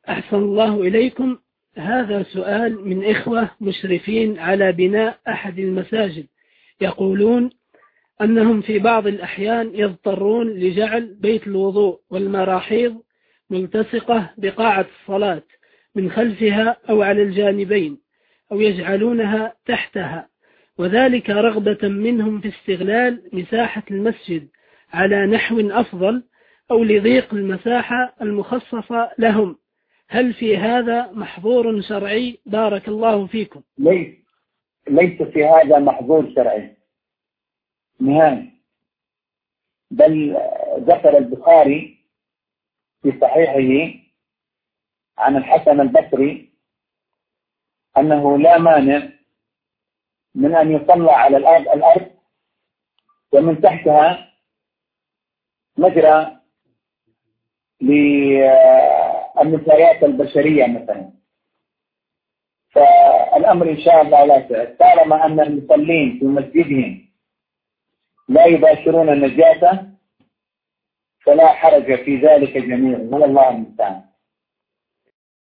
أحسن الله إليكم. هذا سؤال من إخوة مشرفين على بناء أحد المساجد، يقولون أنهم في بعض الأحيان يضطرون لجعل بيت الوضوء والمراحيض ملتصقة بقاعة الصلاة من خلفها أو على الجانبين، أو يجعلونها تحتها، وذلك رغبة منهم في استغلال مساحة المسجد على نحو أفضل، أو لضيق المساحة المخصصة لهم. هل في هذا محظور شرعي؟ بارك الله فيكم. ليس في هذا محظور شرعي نهائي، بل ذكر البخاري في صحيحه عن الحسن البصري أنه لا مانع من أن يصلى على الأرض ومن تحتها مجرى للنفايات البشرية مثلا. فالأمر إن شاء الله لا سعر، طالما أن المصلين في مسجدهم لا يباشرون النجاسة فلا حرج في ذلك جميعا، والله المستعان.